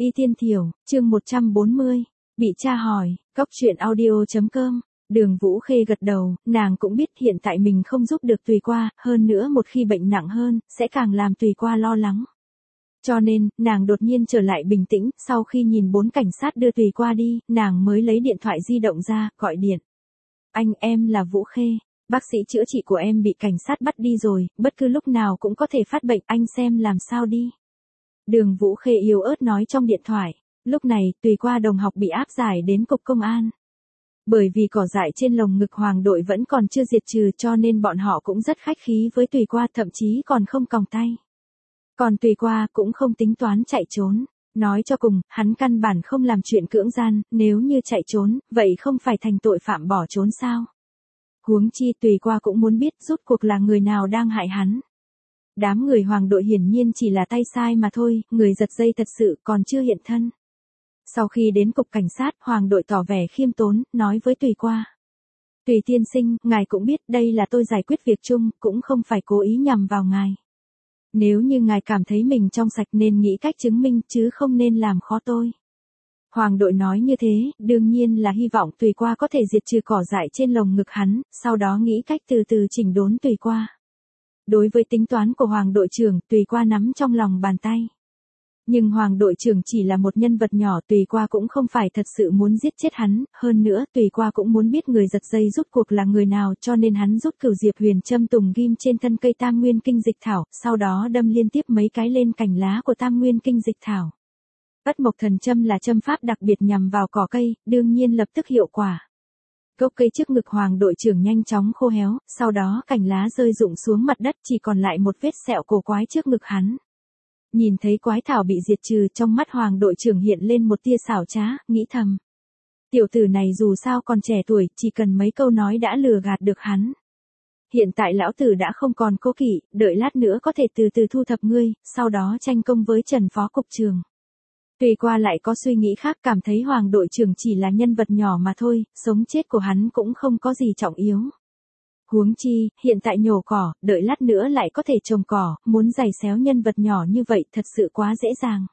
Y Tiên Thiểu, chương 140, bị cha hỏi, Cóc truyện audio.com. Đường Vũ Khê gật đầu, nàng cũng biết hiện tại mình không giúp được Tùy Qua, hơn nữa một khi bệnh nặng hơn, sẽ càng làm Tùy Qua lo lắng. Cho nên, nàng đột nhiên trở lại bình tĩnh, sau khi nhìn 4 cảnh sát đưa Tùy Qua đi, nàng mới lấy điện thoại di động ra, gọi điện. Anh, em là Vũ Khê, bác sĩ chữa trị của em bị cảnh sát bắt đi rồi, bất cứ lúc nào cũng có thể phát bệnh, anh xem làm sao đi. Đường Vũ Khê yếu ớt nói trong điện thoại. Lúc này, Tùy Qua đồng học bị áp giải đến cục công an. Bởi vì cỏ dại trên lồng ngực Hoàng đội vẫn còn chưa diệt trừ cho nên bọn họ cũng rất khách khí với Tùy Qua, thậm chí còn không còng tay. Còn Tùy Qua cũng không tính toán chạy trốn. Nói cho cùng, hắn căn bản không làm chuyện cưỡng gian, nếu như chạy trốn, vậy không phải thành tội phạm bỏ trốn sao? Huống chi Tùy Qua cũng muốn biết rốt cuộc là người nào đang hại hắn. Đám người Hoàng đội hiển nhiên chỉ là tay sai mà thôi, người giật dây thật sự còn chưa hiện thân. Sau khi đến cục cảnh sát, Hoàng đội tỏ vẻ khiêm tốn, nói với Tùy Qua. Tùy tiên sinh, ngài cũng biết đây là tôi giải quyết việc chung, cũng không phải cố ý nhằm vào ngài. Nếu như ngài cảm thấy mình trong sạch nên nghĩ cách chứng minh chứ không nên làm khó tôi. Hoàng đội nói như thế, đương nhiên là hy vọng Tùy Qua có thể diệt trừ cỏ dại trên lồng ngực hắn, sau đó nghĩ cách từ từ chỉnh đốn Tùy Qua. Đối với tính toán của Hoàng đội trưởng, Tùy Qua nắm trong lòng bàn tay. Nhưng Hoàng đội trưởng chỉ là một nhân vật nhỏ, Tùy Qua cũng không phải thật sự muốn giết chết hắn, hơn nữa Tùy Qua cũng muốn biết người giật dây rút cuộc là người nào, cho nên hắn rút cửu diệp huyền châm tùng ghim trên thân cây Tam Nguyên Kinh Dịch Thảo, sau đó đâm liên tiếp mấy cái lên cành lá của Tam Nguyên Kinh Dịch Thảo. Ất mộc thần châm là châm pháp đặc biệt nhằm vào cỏ cây, đương nhiên lập tức hiệu quả. Gốc cây trước ngực Hoàng đội trưởng nhanh chóng khô héo, sau đó cành lá rơi rụng xuống mặt đất, chỉ còn lại một vết sẹo cổ quái trước ngực hắn. Nhìn thấy quái thảo bị diệt trừ, trong mắt Hoàng đội trưởng hiện lên một tia xảo trá, nghĩ thầm. Tiểu tử này dù sao còn trẻ tuổi, chỉ cần mấy câu nói đã lừa gạt được hắn. Hiện tại lão tử đã không còn cố kỵ, đợi lát nữa có thể từ từ thu thập ngươi, sau đó tranh công với Trần phó cục trưởng. Tùy Qua lại có suy nghĩ khác, cảm thấy Hoàng đội trưởng chỉ là nhân vật nhỏ mà thôi, sống chết của hắn cũng không có gì trọng yếu. Huống chi, hiện tại nhổ cỏ, đợi lát nữa lại có thể trồng cỏ, muốn giày xéo nhân vật nhỏ như vậy thật sự quá dễ dàng.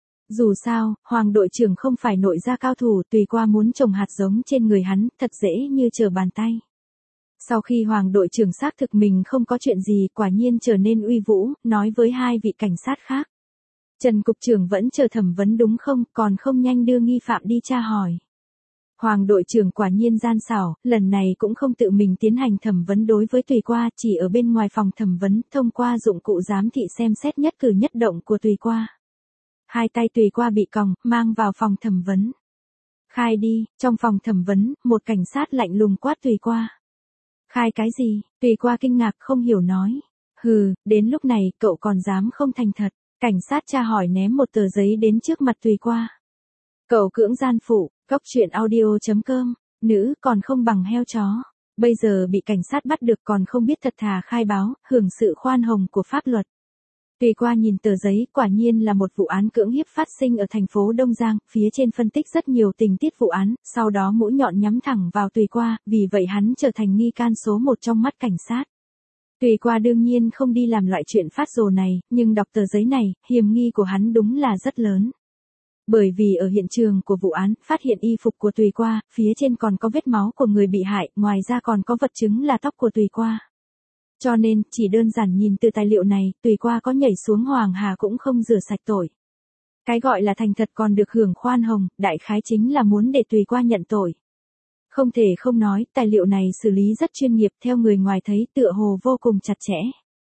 Dù sao, Hoàng đội trưởng không phải nội gia cao thủ, Tùy Qua muốn trồng hạt giống trên người hắn, thật dễ như trở bàn tay. Sau khi Hoàng đội trưởng xác thực mình không có chuyện gì, quả nhiên trở nên uy vũ, nói với hai vị cảnh sát khác. Trần cục trưởng vẫn chờ thẩm vấn đúng không, còn không nhanh đưa nghi phạm đi tra hỏi. Hoàng đội trưởng quả nhiên gian xảo, lần này cũng không tự mình tiến hành thẩm vấn đối với Tùy Qua, chỉ ở bên ngoài phòng thẩm vấn, thông qua dụng cụ giám thị xem xét nhất cử nhất động của Tùy Qua. Hai tay Tùy Qua bị còng, mang vào phòng thẩm vấn. Khai đi, trong phòng thẩm vấn, một cảnh sát lạnh lùng quát Tùy Qua. Khai cái gì? Tùy Qua kinh ngạc không hiểu nói. Hừ, đến lúc này, cậu còn dám không thành thật. Cảnh sát tra hỏi ném một tờ giấy đến trước mặt Tùy Qua. Cậu cưỡng gian phụ, Cóc truyện audio.com, nữ còn không bằng heo chó. Bây giờ bị cảnh sát bắt được còn không biết thật thà khai báo, hưởng sự khoan hồng của pháp luật. Tùy Qua nhìn tờ giấy, quả nhiên là một vụ án cưỡng hiếp phát sinh ở thành phố Đông Giang, phía trên phân tích rất nhiều tình tiết vụ án, sau đó mũi nhọn nhắm thẳng vào Tùy Qua, vì vậy hắn trở thành nghi can số 1 trong mắt cảnh sát. Tùy Qua đương nhiên không đi làm loại chuyện phát rồ này, nhưng đọc tờ giấy này, hiểm nghi của hắn đúng là rất lớn. Bởi vì ở hiện trường của vụ án, phát hiện y phục của Tùy Qua, phía trên còn có vết máu của người bị hại, ngoài ra còn có vật chứng là tóc của Tùy Qua. Cho nên, chỉ đơn giản nhìn từ tài liệu này, Tùy Qua có nhảy xuống Hoàng Hà cũng không rửa sạch tội. Cái gọi là thành thật còn được hưởng khoan hồng, đại khái chính là muốn để Tùy Qua nhận tội. Không thể không nói, tài liệu này xử lý rất chuyên nghiệp, theo người ngoài thấy tựa hồ vô cùng chặt chẽ.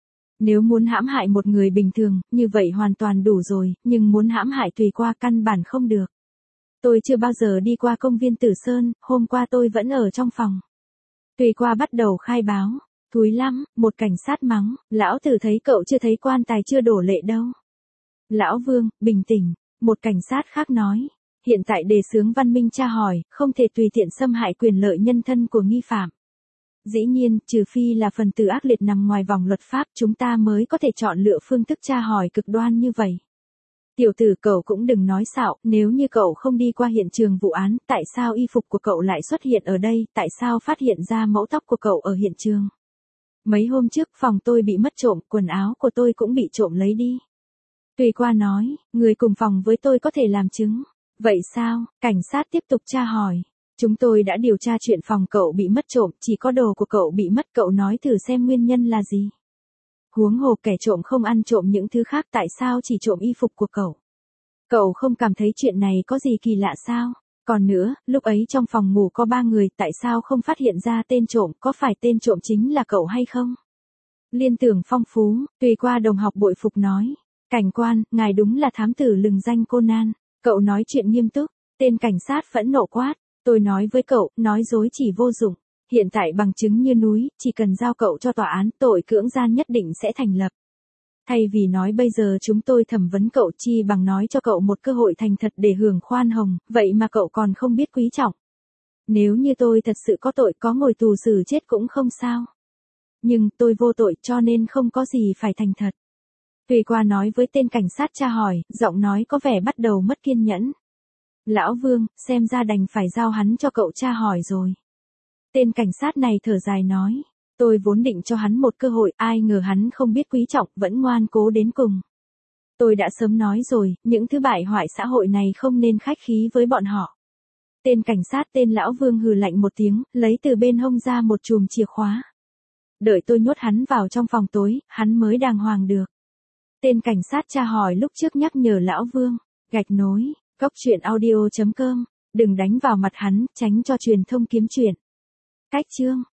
Nếu muốn hãm hại một người bình thường, như vậy hoàn toàn đủ rồi, nhưng muốn hãm hại Tùy Qua căn bản không được. Tôi chưa bao giờ đi qua công viên Tử Sơn, hôm qua tôi vẫn ở trong phòng. Tùy Qua bắt đầu khai báo. Thúi lắm, một cảnh sát mắng, lão tử thấy cậu chưa thấy quan tài chưa đổ lệ đâu. Lão Vương, bình tĩnh, một cảnh sát khác nói. Hiện tại đề xướng văn minh tra hỏi, không thể tùy tiện xâm hại quyền lợi nhân thân của nghi phạm. Dĩ nhiên, trừ phi là phần tử ác liệt nằm ngoài vòng luật pháp, chúng ta mới có thể chọn lựa phương thức tra hỏi cực đoan như vậy. Tiểu tử, cậu cũng đừng nói xạo, nếu như cậu không đi qua hiện trường vụ án, tại sao y phục của cậu lại xuất hiện ở đây, tại sao phát hiện ra mẫu tóc của cậu ở hiện trường? Mấy hôm trước phòng tôi bị mất trộm, quần áo của tôi cũng bị trộm lấy đi. Tùy Qua nói, người cùng phòng với tôi có thể làm chứng. Vậy sao? Cảnh sát tiếp tục tra hỏi. Chúng tôi đã điều tra chuyện phòng cậu bị mất trộm, chỉ có đồ của cậu bị mất, cậu nói thử xem nguyên nhân là gì. Huống hồ kẻ trộm không ăn trộm những thứ khác, tại sao chỉ trộm y phục của cậu? Cậu không cảm thấy chuyện này có gì kỳ lạ sao? Còn nữa, lúc ấy trong phòng ngủ có 3 người, tại sao không phát hiện ra tên trộm, có phải tên trộm chính là cậu hay không? Liên tưởng phong phú, Tùy Qua đồng học bội phục nói. Cảnh quan, ngài đúng là thám tử lừng danh Conan. Cậu nói chuyện nghiêm túc, tên cảnh sát phẫn nộ quát. Tôi nói với cậu, nói dối chỉ vô dụng. Hiện tại bằng chứng như núi, chỉ cần giao cậu cho tòa án, tội cưỡng gian nhất định sẽ thành lập. Thay vì nói bây giờ chúng tôi thẩm vấn cậu, chi bằng nói cho cậu một cơ hội thành thật để hưởng khoan hồng, vậy mà cậu còn không biết quý trọng. Nếu như tôi thật sự có tội, có ngồi tù xử chết cũng không sao. Nhưng tôi vô tội cho nên không có gì phải thành thật. Tùy Qua nói với tên cảnh sát tra hỏi, giọng nói có vẻ bắt đầu mất kiên nhẫn. Lão Vương, xem ra đành phải giao hắn cho cậu tra hỏi rồi. Tên cảnh sát này thở dài nói, tôi vốn định cho hắn một cơ hội, ai ngờ hắn không biết quý trọng, vẫn ngoan cố đến cùng. Tôi đã sớm nói rồi, những thứ bại hoại xã hội này không nên khách khí với bọn họ. Tên cảnh sát tên Lão Vương hừ lạnh một tiếng, lấy từ bên hông ra một chùm chìa khóa. Đợi tôi nhốt hắn vào trong phòng tối, hắn mới đàng hoàng được. Tên cảnh sát tra hỏi lúc trước nhắc nhở Lão Vương, gạch nối, coctruyện audio.com, đừng đánh vào mặt hắn, tránh cho truyền thông kiếm chuyện. Cách chương